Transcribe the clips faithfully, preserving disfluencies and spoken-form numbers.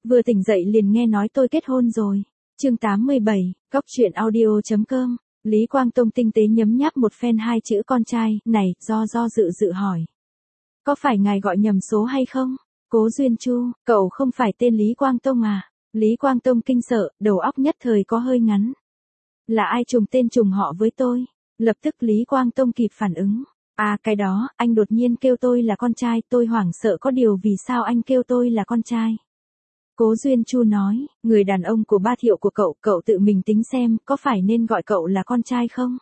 Vừa tỉnh dậy liền nghe nói tôi kết hôn rồi. Chương tám mươi bảy, Cóc truyện audio chấm com. Lý Quang Tông tinh tế nhấm nháp một phen hai chữ con trai, này, do do dự dự hỏi. Có phải ngài gọi nhầm số hay không? Cố Duyên Chu, cậu không phải tên Lý Quang Tông à? Lý Quang Tông kinh sợ, đầu óc nhất thời có hơi ngắn. Là ai trùng tên trùng họ với tôi? Lập tức Lý Quang Tông kịp phản ứng. À cái đó, anh đột nhiên kêu tôi là con trai, tôi hoảng sợ có điều vì sao anh kêu tôi là con trai? Cố Duyên Chu nói, người đàn ông của ba Thiệu của cậu, cậu tự mình tính xem, có phải nên gọi cậu là con trai không?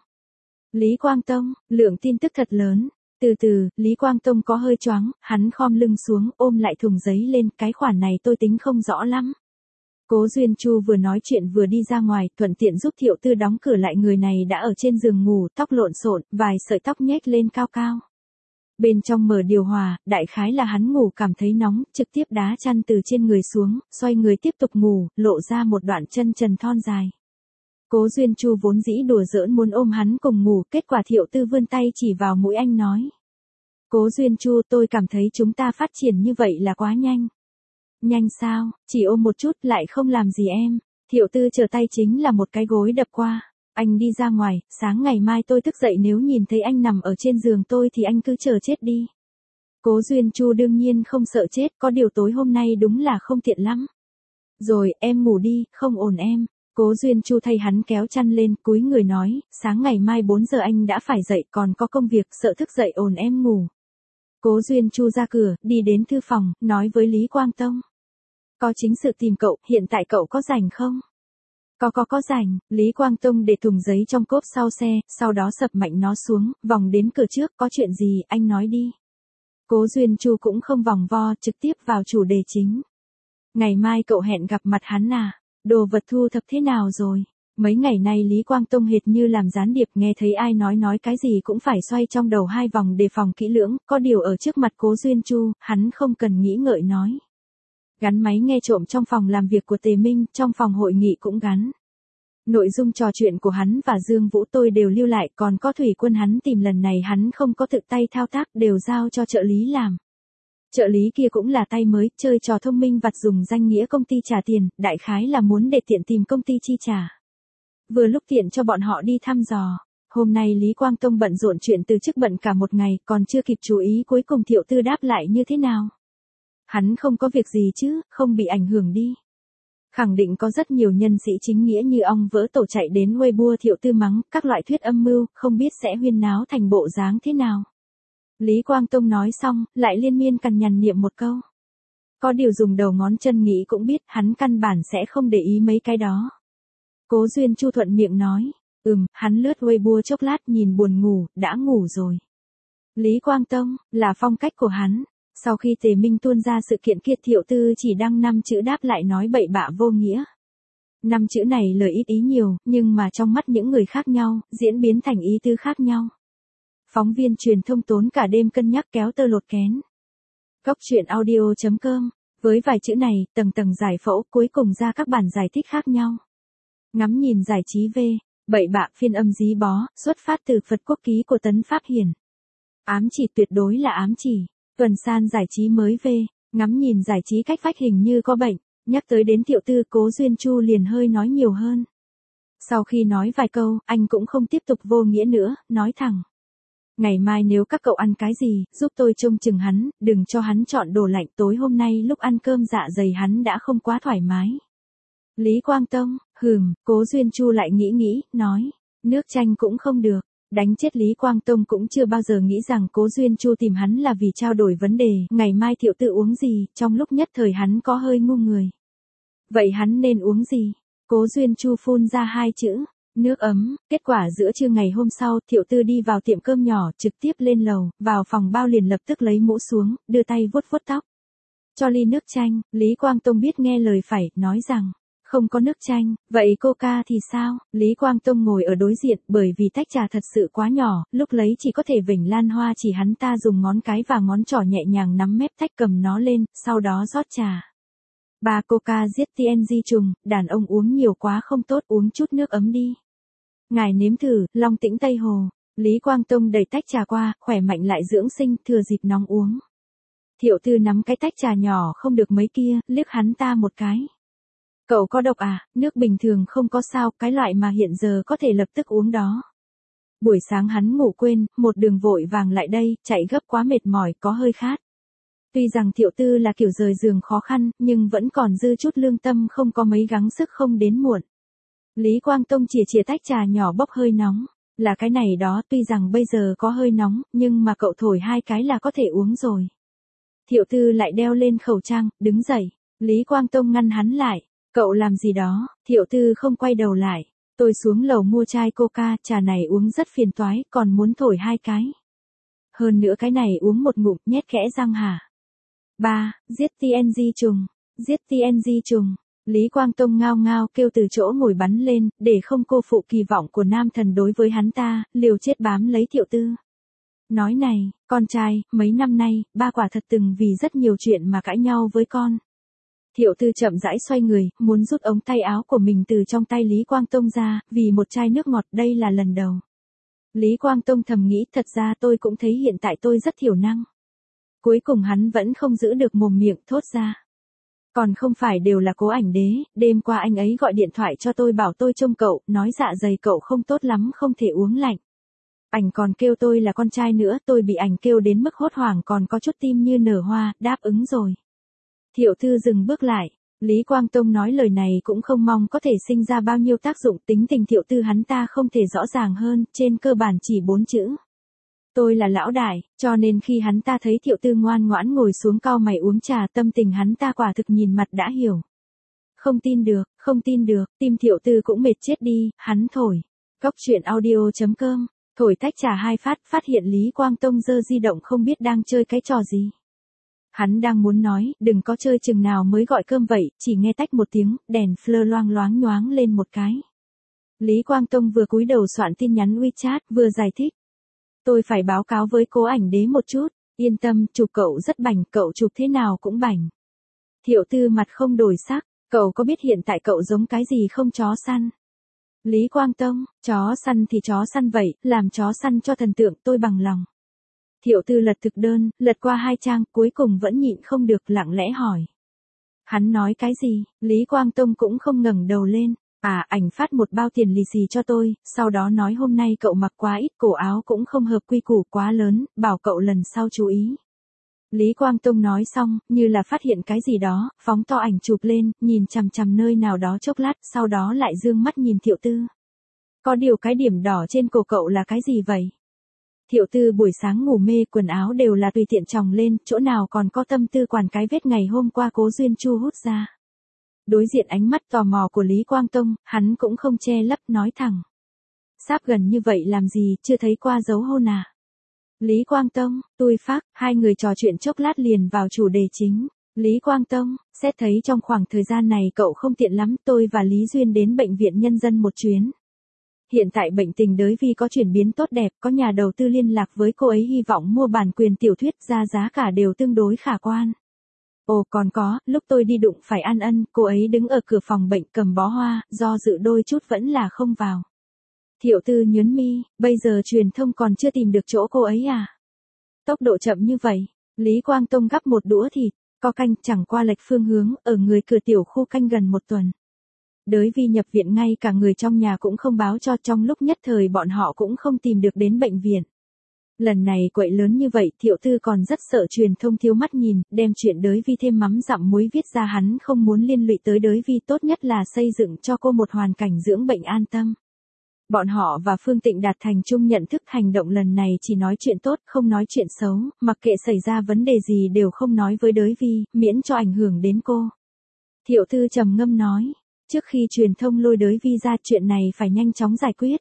Lý Quang Tông, lượng tin tức thật lớn. Từ từ, Lý Quang Tông có hơi choáng, hắn khom lưng xuống, ôm lại thùng giấy lên, cái khoản này tôi tính không rõ lắm. Cố Duyên Chu vừa nói chuyện vừa đi ra ngoài, thuận tiện giúp Thiệu Tư đóng cửa lại. Người này đã ở trên giường ngủ, tóc lộn xộn, vài sợi tóc nhếch lên cao cao. Bên trong mở điều hòa, đại khái là hắn ngủ cảm thấy nóng, trực tiếp đá chăn từ trên người xuống, xoay người tiếp tục ngủ, lộ ra một đoạn chân trần thon dài. Cố Duyên Chu vốn dĩ đùa giỡn muốn ôm hắn cùng ngủ, kết quả Thiệu Tư vươn tay chỉ vào mũi anh nói. Cố Duyên Chu, tôi cảm thấy chúng ta phát triển như vậy là quá nhanh. Nhanh sao, chỉ ôm một chút lại không làm gì em. Thiệu Tư trở tay chính là một cái gối đập qua. Anh đi ra ngoài, sáng ngày mai tôi thức dậy nếu nhìn thấy anh nằm ở trên giường tôi thì anh cứ chờ chết đi. Cố Duyên Chu đương nhiên không sợ chết, có điều tối hôm nay đúng là không tiện lắm. Rồi, em ngủ đi, không ổn em. Cố Duyên Chu thay hắn kéo chăn lên, cúi người nói, sáng ngày mai bốn giờ anh đã phải dậy, còn có công việc, sợ thức dậy ồn em ngủ. Cố Duyên Chu ra cửa, đi đến thư phòng, nói với Lý Quang Tông. Có chính sự tìm cậu, hiện tại cậu có rảnh không? Có có có rảnh. Lý Quang Tông để thùng giấy trong cốp sau xe, sau đó sập mạnh nó xuống, vòng đến cửa trước, có chuyện gì, anh nói đi. Cố Duyên Chu cũng không vòng vo, trực tiếp vào chủ đề chính. Ngày mai cậu hẹn gặp mặt hắn à? Đồ vật thu thập thế nào rồi? Mấy ngày nay Lý Quang Tông hệt như làm gián điệp, nghe thấy ai nói nói cái gì cũng phải xoay trong đầu hai vòng đề phòng kỹ lưỡng, có điều ở trước mặt Cố Duyên Chu, hắn không cần nghĩ ngợi nói. Gắn máy nghe trộm trong phòng làm việc của Tề Minh, trong phòng hội nghị cũng gắn. Nội dung trò chuyện của hắn và Dương Vũ tôi đều lưu lại, còn có thủy quân hắn tìm lần này hắn không có tự tay thao tác, đều giao cho trợ lý làm. Trợ lý kia cũng là tay mới, chơi trò thông minh vặt dùng danh nghĩa công ty trả tiền, đại khái là muốn để tiện tìm công ty chi trả. Vừa lúc tiện cho bọn họ đi thăm dò. Hôm nay Lý Quang Tông bận rộn chuyện từ chức bận cả một ngày, còn chưa kịp chú ý cuối cùng Thiệu Tư đáp lại như thế nào. Hắn không có việc gì chứ, không bị ảnh hưởng đi. Khẳng định có rất nhiều nhân sĩ chính nghĩa như ong vỡ tổ chạy đến Weibo Thiệu Tư mắng, các loại thuyết âm mưu, không biết sẽ huyên náo thành bộ dáng thế nào. Lý Quang Tông nói xong, lại liên miên cằn nhằn niệm một câu. Có điều dùng đầu ngón chân nghĩ cũng biết, hắn căn bản sẽ không để ý mấy cái đó. Cố Duyên Chu thuận miệng nói, ừm, hắn lướt Weibo chốc lát nhìn buồn ngủ, đã ngủ rồi. Lý Quang Tông, là phong cách của hắn. Sau khi Tề Minh tuôn ra sự kiện kia Thiệu Tư chỉ đăng năm chữ đáp lại nói bậy bạ vô nghĩa. Năm chữ này lời ít ý nhiều, nhưng mà trong mắt những người khác nhau, diễn biến thành ý tư khác nhau. Phóng viên truyền thông tốn cả đêm cân nhắc kéo tơ lột kén. Cóc truyện audio chấm com, với vài chữ này, tầng tầng giải phẫu cuối cùng ra các bản giải thích khác nhau. Ngắm nhìn giải trí V, bậy bạ phiên âm dí bó, xuất phát từ Phật quốc ký của Tấn Pháp Hiền. Ám chỉ tuyệt đối là ám chỉ. Tuần san giải trí mới về, ngắm nhìn giải trí cách vách hình như có bệnh, nhắc tới đến Thiệu Tư Cố Duyên Chu liền hơi nói nhiều hơn. Sau khi nói vài câu, anh cũng không tiếp tục vô nghĩa nữa, nói thẳng. Ngày mai nếu các cậu ăn cái gì, giúp tôi trông chừng hắn, đừng cho hắn chọn đồ lạnh, tối hôm nay lúc ăn cơm dạ dày hắn đã không quá thoải mái. Lý Quang Tông, hừm, Cố Duyên Chu lại nghĩ nghĩ, nói, nước chanh cũng không được. Đánh chết Lý Quang Tông cũng chưa bao giờ nghĩ rằng Cố Duyên Chu tìm hắn là vì trao đổi vấn đề, ngày mai Thiệu Tư uống gì, trong lúc nhất thời hắn có hơi ngu người. Vậy hắn nên uống gì? Cố Duyên Chu phun ra hai chữ, nước ấm, kết quả giữa trưa ngày hôm sau Thiệu Tư đi vào tiệm cơm nhỏ, trực tiếp lên lầu, vào phòng bao liền lập tức lấy mũ xuống, đưa tay vuốt vuốt tóc. Cho ly nước chanh, Lý Quang Tông biết nghe lời phải, nói rằng. Không có nước chanh, vậy coca thì sao? Lý Quang Tông ngồi ở đối diện, bởi vì tách trà thật sự quá nhỏ, lúc lấy chỉ có thể vểnh lan hoa, chỉ hắn ta dùng ngón cái và ngón trỏ nhẹ nhàng nắm mép tách cầm nó lên, sau đó rót trà. Ba coca giết tê en giê trùng, đàn ông uống nhiều quá không tốt, uống chút nước ấm đi. Ngài nếm thử, Long Tĩnh Tây Hồ. Lý Quang Tông đẩy tách trà qua, khỏe mạnh lại dưỡng sinh, thừa dịp nóng uống. Thiệu Tư nắm cái tách trà nhỏ không được mấy kia, liếc hắn ta một cái. Cậu có độc à, nước bình thường không có sao, cái loại mà hiện giờ có thể lập tức uống đó. Buổi sáng hắn ngủ quên, một đường vội vàng lại đây, chạy gấp quá mệt mỏi, có hơi khát. Tuy rằng Thiệu Tư là kiểu rời giường khó khăn, nhưng vẫn còn dư chút lương tâm, không có mấy gắng sức không đến muộn. Lý Quang Tông chìa chìa tách trà nhỏ bốc hơi nóng. Là cái này đó, tuy rằng bây giờ có hơi nóng, nhưng mà cậu thổi hai cái là có thể uống rồi. Thiệu Tư lại đeo lên khẩu trang, đứng dậy. Lý Quang Tông ngăn hắn lại. Cậu làm gì đó? Thiệu Tư không quay đầu lại. Tôi xuống lầu mua chai coca, trà này uống rất phiền toái, còn muốn thổi hai cái. Hơn nữa cái này uống một ngụm, nhét kẽ răng hả? Ba, giết tê en giê trùng, giết tê en giê trùng. Lý Quang Tông ngao ngao kêu từ chỗ ngồi bắn lên, để không cô phụ kỳ vọng của nam thần đối với hắn ta, liều chết bám lấy Thiệu Tư. Nói này, con trai, mấy năm nay, ba quả thật từng vì rất nhiều chuyện mà cãi nhau với con. Thiệu Tư chậm rãi xoay người, muốn rút ống tay áo của mình từ trong tay Lý Quang Tông ra, vì một chai nước ngọt đây là lần đầu. Lý Quang Tông thầm nghĩ, thật ra tôi cũng thấy hiện tại tôi rất thiểu năng. Cuối cùng hắn vẫn không giữ được mồm miệng thốt ra. Còn không phải đều là Cố Ảnh Đế, đêm qua anh ấy gọi điện thoại cho tôi bảo tôi trông cậu, nói dạ dày cậu không tốt lắm không thể uống lạnh. Ảnh còn kêu tôi là con trai nữa, tôi bị ảnh kêu đến mức hốt hoảng còn có chút tim như nở hoa, đáp ứng rồi. Thiệu Tư dừng bước lại, Lý Quang Tông nói lời này cũng không mong có thể sinh ra bao nhiêu tác dụng, tính tình Thiệu Tư hắn ta không thể rõ ràng hơn, trên cơ bản chỉ bốn chữ. Tôi là lão đại, cho nên khi hắn ta thấy Thiệu Tư ngoan ngoãn ngồi xuống cau mày uống trà, tâm tình hắn ta quả thực nhìn mặt đã hiểu. Không tin được, không tin được, tim Thiệu Tư cũng mệt chết đi, hắn thổi. Góc truyện audio chấm com, thổi tách trà hai phát, phát hiện Lý Quang Tông giơ di động không biết đang chơi cái trò gì. Hắn đang muốn nói, đừng có chơi chừng nào mới gọi cơm vậy, chỉ nghe tách một tiếng, đèn fleur loang loáng nhoáng lên một cái. Lý Quang Tông vừa cúi đầu soạn tin nhắn WeChat, vừa giải thích. Tôi phải báo cáo với Cố Ảnh Đế một chút, yên tâm, chụp cậu rất bảnh, cậu chụp thế nào cũng bảnh. Thiệu Tư mặt không đổi sắc, cậu có biết hiện tại cậu giống cái gì không, chó săn? Lý Quang Tông, chó săn thì chó săn vậy, làm chó săn cho thần tượng tôi bằng lòng. Thiệu Tư lật thực đơn, lật qua hai trang, cuối cùng vẫn nhịn không được lặng lẽ hỏi. Hắn nói cái gì? Lý Quang Tông cũng không ngẩng đầu lên. À, ảnh phát một bao tiền lì xì cho tôi, sau đó nói hôm nay cậu mặc quá ít, cổ áo cũng không hợp quy củ quá lớn, bảo cậu lần sau chú ý. Lý Quang Tông nói xong, như là phát hiện cái gì đó, phóng to ảnh chụp lên, nhìn chằm chằm nơi nào đó chốc lát, sau đó lại dương mắt nhìn Thiệu Tư. Có điều cái điểm đỏ trên cổ cậu là cái gì vậy? Thiệu Tư buổi sáng ngủ mê, quần áo đều là tùy tiện chòng lên, chỗ nào còn có tâm tư quản cái vết ngày hôm qua Cố Duyên Chu hút ra. Đối diện ánh mắt tò mò của Lý Quang Tông, hắn cũng không che lấp nói thẳng. Sắp gần như vậy làm gì, chưa thấy qua dấu hôn à? Lý Quang Tông, tôi phát, hai người trò chuyện chốc lát liền vào chủ đề chính. Lý Quang Tông, xét thấy trong khoảng thời gian này cậu không tiện lắm, tôi và Lý Duyên đến bệnh viện nhân dân một chuyến. Hiện tại bệnh tình Đới Vi có chuyển biến tốt đẹp, có nhà đầu tư liên lạc với cô ấy hy vọng mua bản quyền tiểu thuyết ra giá cả đều tương đối khả quan. Ồ còn có, lúc tôi đi đụng phải An Ân, cô ấy đứng ở cửa phòng bệnh cầm bó hoa, do dự đôi chút vẫn là không vào. Thiệu Tư nhớn mi, bây giờ truyền thông còn chưa tìm được chỗ cô ấy à? Tốc độ chậm như vậy, Lý Quang Tông gắp một đũa thịt, co canh chẳng qua lệch phương hướng, ở người cửa tiểu khu canh gần một tuần. Đới Vi nhập viện ngay cả người trong nhà cũng không báo cho, trong lúc nhất thời bọn họ cũng không tìm được đến bệnh viện. Lần này quậy lớn như vậy, Thiệu Tư còn rất sợ truyền thông thiếu mắt nhìn, đem chuyện Đới Vi thêm mắm dặm muối viết ra, hắn không muốn liên lụy tới Đới Vi, tốt nhất là xây dựng cho cô một hoàn cảnh dưỡng bệnh an tâm. Bọn họ và Phương Tịnh đạt thành chung nhận thức, hành động lần này chỉ nói chuyện tốt, không nói chuyện xấu, mặc kệ xảy ra vấn đề gì đều không nói với Đới Vi, miễn cho ảnh hưởng đến cô. Thiệu Tư trầm ngâm nói, trước khi truyền thông lôi Đới Vi ra, chuyện này phải nhanh chóng giải quyết.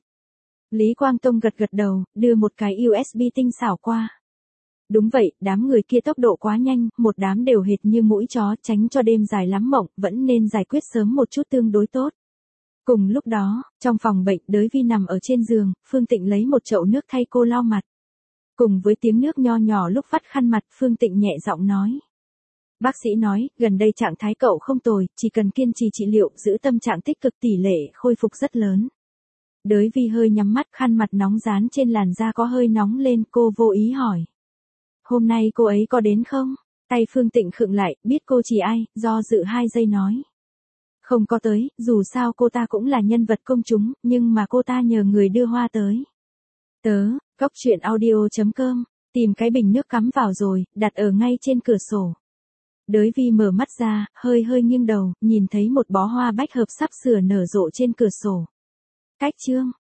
Lý Quang Tông gật gật đầu, đưa một cái u ét bê tinh xảo qua. Đúng vậy, đám người kia tốc độ quá nhanh, một đám đều hệt như mũi chó, tránh cho đêm dài lắm mộng, vẫn nên giải quyết sớm một chút tương đối tốt. Cùng lúc đó, trong phòng bệnh, Đới Vi nằm ở trên giường, Phương Tịnh lấy một chậu nước thay cô lau mặt. Cùng với tiếng nước nho nhỏ lúc vắt khăn mặt, Phương Tịnh nhẹ giọng nói. Bác sĩ nói, gần đây trạng thái cậu không tồi, chỉ cần kiên trì trị liệu, giữ tâm trạng tích cực, tỷ lệ khôi phục rất lớn. Đới Vi hơi nhắm mắt, khăn mặt nóng dán trên làn da có hơi nóng lên, cô vô ý hỏi. Hôm nay cô ấy có đến không? Tay Phương Tịnh khựng lại, biết cô chỉ ai, do dự hai giây nói. Không có tới, dù sao cô ta cũng là nhân vật công chúng, nhưng mà cô ta nhờ người đưa hoa tới. Tớ, cóc truyện audio chấm com, tìm cái bình nước cắm vào rồi, đặt ở ngay trên cửa sổ. Đới Vi mở mắt ra, hơi hơi nghiêng đầu, nhìn thấy một bó hoa bách hợp sắp sửa nở rộ trên cửa sổ. Cách chương.